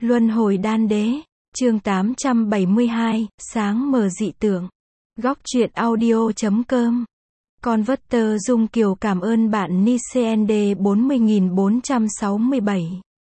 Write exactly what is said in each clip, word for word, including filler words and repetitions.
Luân hồi đan đế, chương tám trăm bảy mươi hai, sáng mờ dị tượng. Góc truyện audio chấm com. Converter Dung Kiều cảm ơn bạn Nicnd bốn mươi nghìn bốn trăm sáu mươi bảy.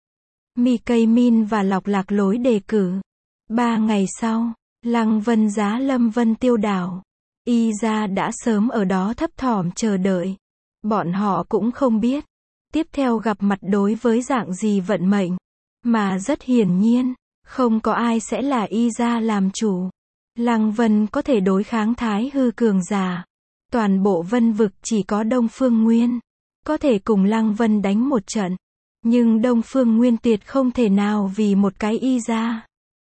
Mi Cây Min và Lọc Lạc Lối đề cử. Ba ngày sau, Lăng Vân giá Lâm Vân tiêu đảo. Y gia đã sớm ở đó thấp thỏm chờ đợi. Bọn họ cũng không biết tiếp theo gặp mặt đối với dạng gì vận mệnh. Mà rất hiển nhiên, không có ai sẽ là Y gia làm chủ. Lăng Vân có thể đối kháng Thái Hư cường giả. Toàn bộ Vân vực chỉ có Đông Phương Nguyên có thể cùng Lăng Vân đánh một trận. Nhưng Đông Phương Nguyên tuyệt không thể nào vì một cái Y gia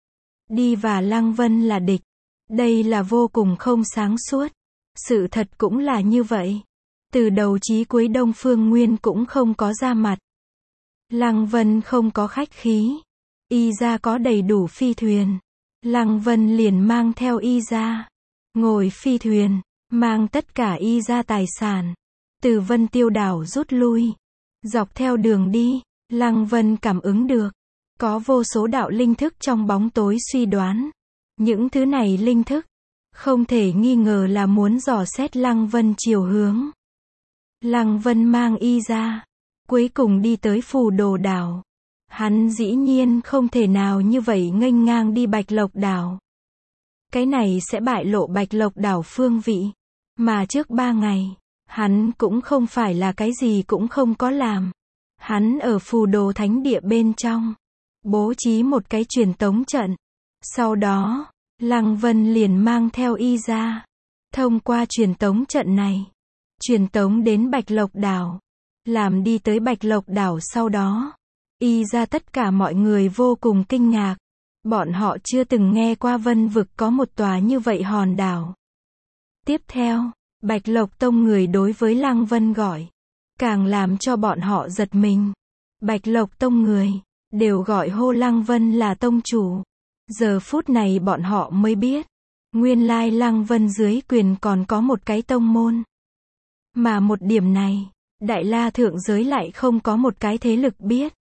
đi và Lăng Vân là địch. Đây là vô cùng không sáng suốt. Sự thật cũng là như vậy. Từ đầu chí cuối Đông Phương Nguyên cũng không có ra mặt. Lăng Vân không có khách khí. Y gia có đầy đủ phi thuyền. Lăng Vân liền mang theo Y gia. Ngồi phi thuyền, mang tất cả Y gia tài sản. Từ Vân Tiêu đảo rút lui. Dọc theo đường đi, Lăng Vân cảm ứng được. Có vô số đạo linh thức trong bóng tối suy đoán. Những thứ này linh thức, không thể nghi ngờ là muốn dò xét Lăng Vân chiều hướng. Lăng Vân mang Y gia, cuối cùng đi tới Phù Đồ đảo. Hắn dĩ nhiên không thể nào như vậy nghênh ngang đi Bạch Lộc đảo. Cái này sẽ bại lộ Bạch Lộc đảo phương vị. Mà trước ba ngày, hắn cũng không phải là cái gì cũng không có làm. Hắn ở Phù Đồ thánh địa bên trong, bố trí một cái truyền tống trận. Sau đó, Lăng Vân liền mang theo Y gia, thông qua truyền tống trận này, truyền tống đến Bạch Lộc đảo. Làm đi tới Bạch Lộc đảo sau đó, Y gia tất cả mọi người vô cùng kinh ngạc. Bọn họ chưa từng nghe qua Vân vực có một tòa như vậy hòn đảo. Tiếp theo, Bạch Lộc tông người đối với Lăng Vân gọi, càng làm cho bọn họ giật mình. Bạch Lộc tông người đều gọi hô Lăng Vân là tông chủ. Giờ phút này bọn họ mới biết, nguyên lai Lăng Vân dưới quyền còn có một cái tông môn. Mà một điểm này, Đại La thượng giới lại không có một cái thế lực biết.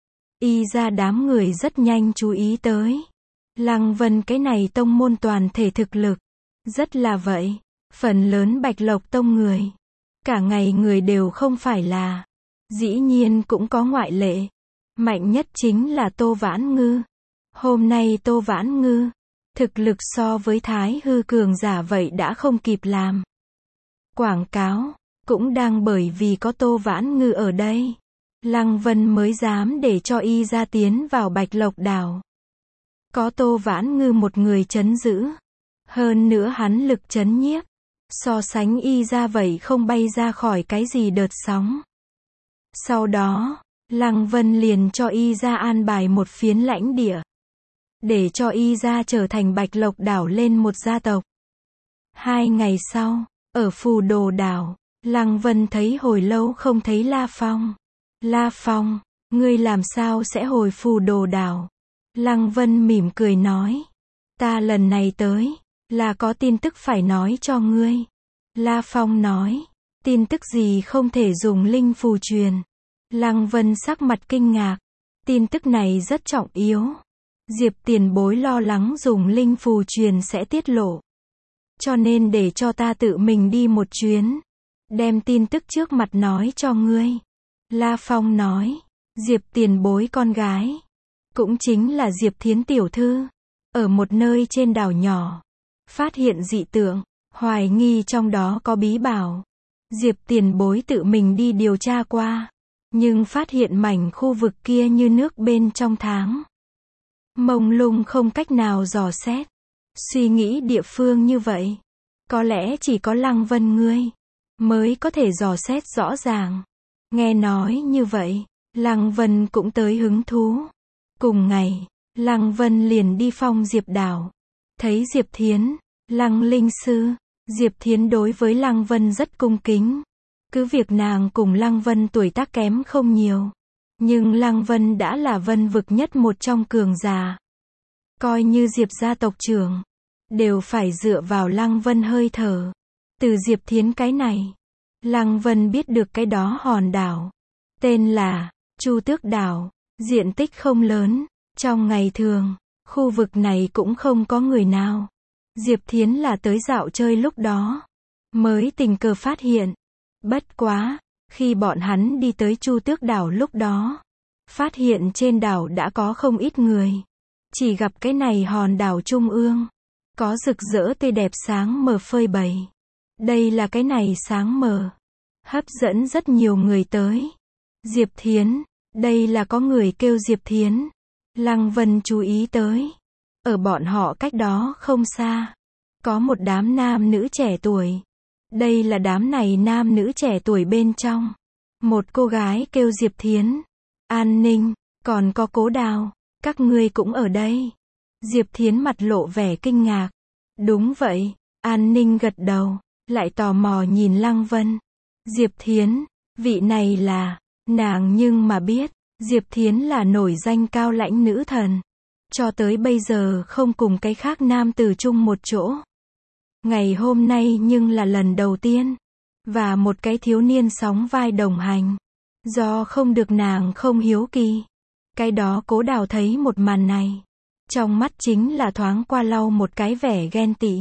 Y gia đám người rất nhanh chú ý tới. Lăng Vân cái này tông môn toàn thể thực lực. Rất là vậy. Phần lớn Bạch Lộc tông người. Cả ngày người đều không phải là. Dĩ nhiên cũng có ngoại lệ. Mạnh nhất chính là Tô Vãn Ngư. Hôm nay Tô Vãn Ngư, thực lực so với Thái Hư cường giả vậy đã không kịp làm. Quảng cáo, cũng đang bởi vì có Tô Vãn Ngư ở đây. Lăng Vân mới dám để cho Y gia tiến vào Bạch Lộc đảo. Có Tô Vãn Ngư một người trấn giữ. Hơn nữa hắn lực trấn nhiếp. So sánh Y gia vậy không bay ra khỏi cái gì đợt sóng. Sau đó, Lăng Vân liền cho Y gia an bài một phiến lãnh địa. Để cho Y gia trở thành Bạch Lộc đảo lên một gia tộc. Hai ngày sau, ở Phù Đồ đảo, Lăng Vân thấy hồi lâu không thấy La Phong. La Phong, ngươi làm sao sẽ hồi Phù Đồ đảo? Lăng Vân mỉm cười nói. Ta lần này tới, là có tin tức phải nói cho ngươi. La Phong nói. Tin tức gì không thể dùng linh phù truyền? Lăng Vân sắc mặt kinh ngạc. Tin tức này rất trọng yếu. Diệp tiền bối lo lắng dùng linh phù truyền sẽ tiết lộ. Cho nên để cho ta tự mình đi một chuyến. Đem tin tức trước mặt nói cho ngươi. La Phong nói. Diệp tiền bối con gái. Cũng chính là Diệp Thiến tiểu thư. Ở một nơi trên đảo nhỏ. Phát hiện dị tượng. Hoài nghi trong đó có bí bảo. Diệp tiền bối tự mình đi điều tra qua. Nhưng phát hiện mảnh khu vực kia như nước bên trong tháng. Mông lung không cách nào dò xét. Suy nghĩ địa phương như vậy. Có lẽ chỉ có Lăng Vân ngươi mới có thể dò xét rõ ràng. Nghe nói như vậy, Lăng Vân cũng tới hứng thú. Cùng ngày, Lăng Vân liền đi Phong Diệp đảo. Thấy Diệp Thiến, Lăng linh sư. Diệp Thiến đối với Lăng Vân rất cung kính. Cứ việc nàng cùng Lăng Vân tuổi tác kém không nhiều. Nhưng Lăng Vân đã là Vân vực nhất một trong cường giả. Coi như Diệp gia tộc trưởng, đều phải dựa vào Lăng Vân hơi thở. Từ Diệp Thiến cái này, Lăng Vân biết được cái đó hòn đảo. Tên là Chu Tước đảo. Diện tích không lớn, Trong ngày thường, khu vực này cũng không có người nào. Diệp Thiến là tới dạo chơi lúc đó, mới tình cờ phát hiện. Bất quá, khi bọn hắn đi tới Chu Tước đảo lúc đó, phát hiện trên đảo đã có không ít người. Chỉ gặp cái này hòn đảo trung ương, có rực rỡ tươi đẹp sáng mờ phơi bày. Đây là cái này sáng mờ, hấp dẫn rất nhiều người tới. Diệp Thiến, đây là có người kêu Diệp Thiến. Lăng Vân chú ý tới. Ở bọn họ cách đó không xa, có một đám nam nữ trẻ tuổi. Đây là đám này nam nữ trẻ tuổi bên trong. Một cô gái kêu Diệp Thiến. An Ninh, còn có Cố Đào, các ngươi cũng ở đây. Diệp Thiến mặt lộ vẻ kinh ngạc. Đúng vậy, An Ninh gật đầu, lại tò mò nhìn Lăng Vân. Diệp Thiến, vị này là, nàng nhưng mà biết, Diệp Thiến là nổi danh cao lãnh nữ thần. Cho tới bây giờ không cùng cái khác nam tử chung một chỗ. Ngày hôm nay nhưng là lần đầu tiên. Và một cái thiếu niên sóng vai đồng hành. Do không được nàng không hiếu kỳ. Cái đó Cố Đào thấy một màn này. Trong mắt chính là thoáng qua lau một cái vẻ ghen tị.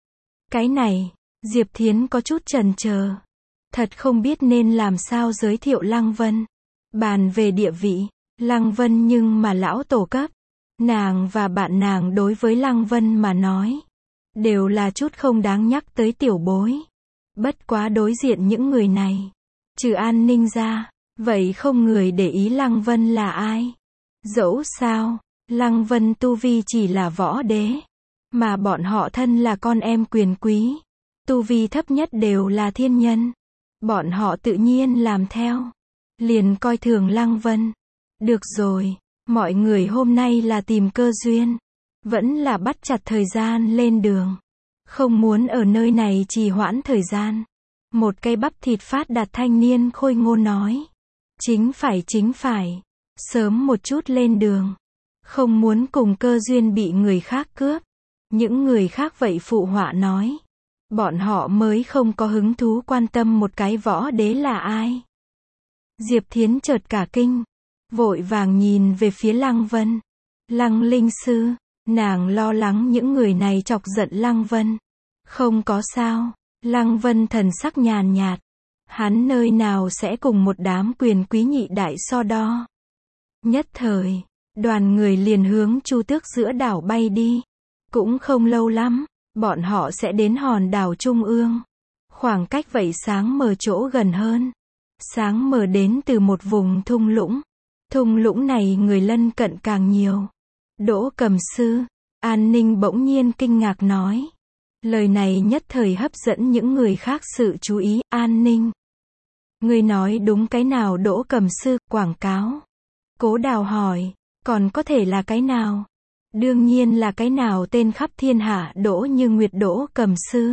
Cái này, Diệp Thiến có chút chần chờ. Thật không biết nên làm sao giới thiệu Lăng Vân. Bàn về địa vị, Lăng Vân nhưng mà lão tổ cấp. Nàng và bạn nàng đối với Lăng Vân mà nói, đều là chút không đáng nhắc tới tiểu bối. Bất quá đối diện những người này, trừ An Ninh ra, vậy không người để ý Lăng Vân là ai. Dẫu sao, Lăng Vân tu vi chỉ là võ đế, mà bọn họ thân là con em quyền quý. Tu vi thấp nhất đều là thiên nhân. Bọn họ tự nhiên làm theo. Liền coi thường Lăng Vân. Được rồi, mọi người hôm nay là tìm cơ duyên. Vẫn là bắt chặt thời gian lên đường. Không muốn ở nơi này trì hoãn thời gian. Một cây bắp thịt phát đạt thanh niên khôi ngô nói. Chính phải chính phải. Sớm một chút lên đường. Không muốn cùng cơ duyên bị người khác cướp. Những người khác vậy phụ họa nói. Bọn họ mới không có hứng thú quan tâm một cái võ đế là ai. Diệp Thiến chợt cả kinh. Vội vàng nhìn về phía Lăng Vân. Lăng Linh Sư, nàng lo lắng những người này chọc giận Lăng Vân. Không có sao. Lăng Vân thần sắc nhàn nhạt. Hắn nơi nào sẽ cùng một đám quyền quý nhị đại so đo. Nhất thời, đoàn người liền hướng Chu Tước giữa đảo bay đi. Cũng không lâu lắm, bọn họ sẽ đến hòn đảo trung ương. Khoảng cách vậy sáng mờ chỗ gần hơn. Sáng mờ đến từ một vùng thung lũng. Thung lũng này người lân cận càng nhiều. Đỗ Cầm Sư, An Ninh bỗng nhiên kinh ngạc nói. Lời này nhất thời hấp dẫn những người khác sự chú ý. An Ninh, ngươi nói đúng cái nào Đỗ Cầm Sư, quảng cáo? Cố Đào hỏi, còn có thể là cái nào? Đương nhiên là cái nào tên khắp thiên hạ Đỗ Như Nguyệt Đỗ Cầm Sư.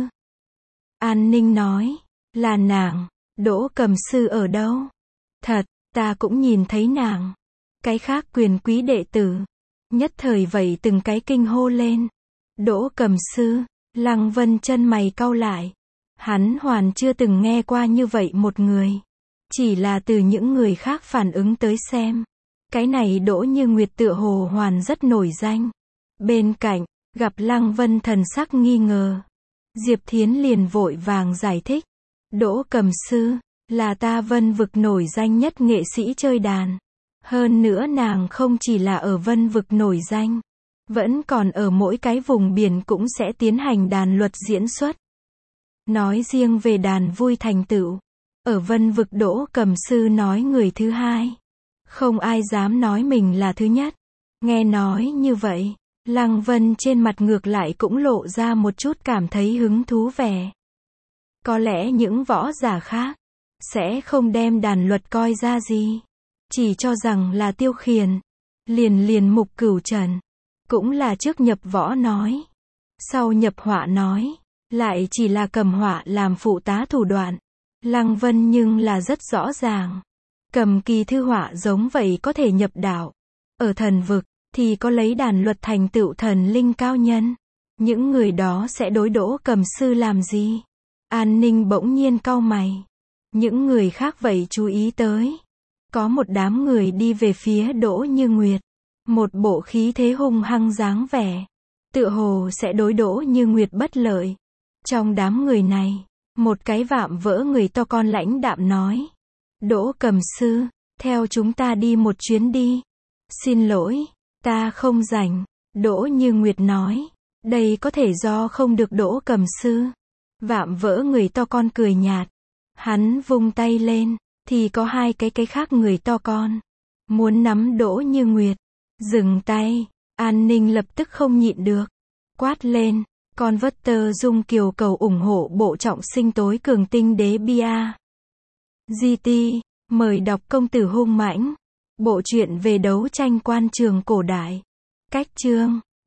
An Ninh nói, là nàng. Đỗ Cầm Sư ở đâu? Thật, ta cũng nhìn thấy nàng. Cái khác quyền quý đệ tử. Nhất thời vậy từng cái kinh hô lên. Đỗ Cầm Sư, Lăng Vân chân mày cau lại. Hắn hoàn chưa từng nghe qua như vậy một người. Chỉ là từ những người khác phản ứng tới xem. Cái này Đỗ Như Nguyệt tựa hồ hoàn rất nổi danh. Bên cạnh, gặp Lăng Vân thần sắc nghi ngờ. Diệp Thiến liền vội vàng giải thích. Đỗ Cầm Sư, là ta Vân vực nổi danh nhất nghệ sĩ chơi đàn. Hơn nữa nàng không chỉ là ở Vân vực nổi danh, vẫn còn ở mỗi cái vùng biển cũng sẽ tiến hành đàn luật diễn xuất. Nói riêng về đàn vui thành tựu, ở Vân vực Đỗ Cầm Sư nói người thứ hai. Không ai dám nói mình là thứ nhất. Nghe nói như vậy, Lăng Vân trên mặt ngược lại cũng lộ ra một chút cảm thấy hứng thú vẻ. Có lẽ những võ giả khác sẽ không đem đàn luật coi ra gì, chỉ cho rằng là tiêu khiển. Liền liền Mục Cửu Trần cũng là trước nhập võ nói, sau nhập họa nói, lại chỉ là cầm họa làm phụ tá thủ đoạn. Lăng Vân nhưng là rất rõ ràng, cầm kỳ thư họa giống vậy có thể nhập đạo. Ở thần vực thì có lấy đàn luật thành tựu thần linh cao nhân. Những người đó sẽ đối Đỗ Cầm Sư làm gì? An Ninh bỗng nhiên cau mày. Những người khác vậy chú ý tới. Có một đám người đi về phía Đỗ Như Nguyệt. Một bộ khí thế hung hăng dáng vẻ. Tựa hồ sẽ đối Đỗ Như Nguyệt bất lợi. Trong đám người này, một cái vạm vỡ người to con lãnh đạm nói. Đỗ Cầm Sư, theo chúng ta đi một chuyến đi. Xin lỗi, ta không rảnh. Đỗ Như Nguyệt nói. Đây có thể do không được Đỗ Cầm Sư. Vạm vỡ người to con cười nhạt. Hắn vung tay lên, thì có hai cái cái khác người to con. Muốn nắm Đỗ Như Nguyệt. Dừng tay, An Ninh lập tức không nhịn được. Quát lên, Converter Dung Kiều cầu ủng hộ bộ trọng sinh tối cường tinh đế bia. giê tê, mời đọc Công tử hung mãnh. Bộ truyện về đấu tranh quan trường cổ đại. Cách chương